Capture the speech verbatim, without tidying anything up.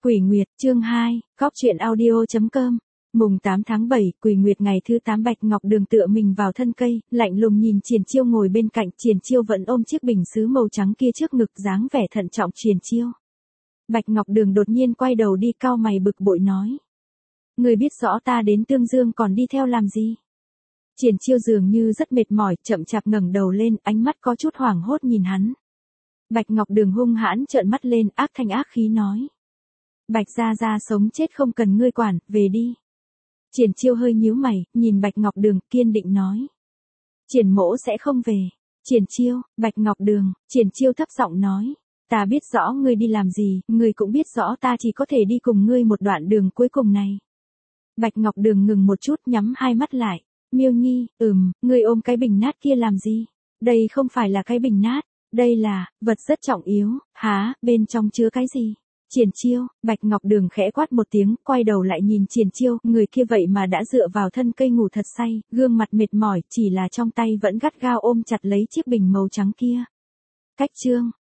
Quỷ Nguyệt, chương hai, Cóc truyện audio chấm com. Mùng tám tháng bảy, Quỷ Nguyệt ngày thứ tám. Bạch Ngọc Đường tựa mình vào thân cây, lạnh lùng nhìn Triển Chiêu ngồi bên cạnh. Triển Chiêu vẫn ôm chiếc bình sứ màu trắng kia trước ngực, dáng vẻ thận trọng. Triển Chiêu. Bạch Ngọc Đường đột nhiên quay đầu đi, cau mày bực bội nói: Người biết rõ ta đến Tương Dương còn đi theo làm gì? Triển Chiêu dường như rất mệt mỏi, chậm chạp ngẩng đầu lên, ánh mắt có chút hoảng hốt nhìn hắn. Bạch Ngọc Đường hung hãn trợn mắt lên, ác thanh ác khí nói: Bạch gia gia sống chết không cần ngươi quản, về đi. Triển Chiêu hơi nhíu mày, nhìn Bạch Ngọc Đường, kiên định nói: Triển mỗ sẽ không về. Triển Chiêu, Bạch Ngọc Đường. Triển Chiêu thấp giọng nói: Ta biết rõ ngươi đi làm gì, ngươi cũng biết rõ ta chỉ có thể đi cùng ngươi một đoạn đường cuối cùng này. Bạch Ngọc Đường ngừng một chút, nhắm hai mắt lại. Miêu Nhi, ừm, ngươi ôm cái bình nát kia làm gì? Đây không phải là cái bình nát, đây là vật rất trọng yếu. Hả, bên trong chứa cái gì? Triển Chiêu. Bạch Ngọc Đường khẽ quát một tiếng, quay đầu lại nhìn Triển Chiêu, người kia vậy mà đã dựa vào thân cây ngủ thật say, gương mặt mệt mỏi, chỉ là trong tay vẫn gắt gao ôm chặt lấy chiếc bình màu trắng kia. Cách chương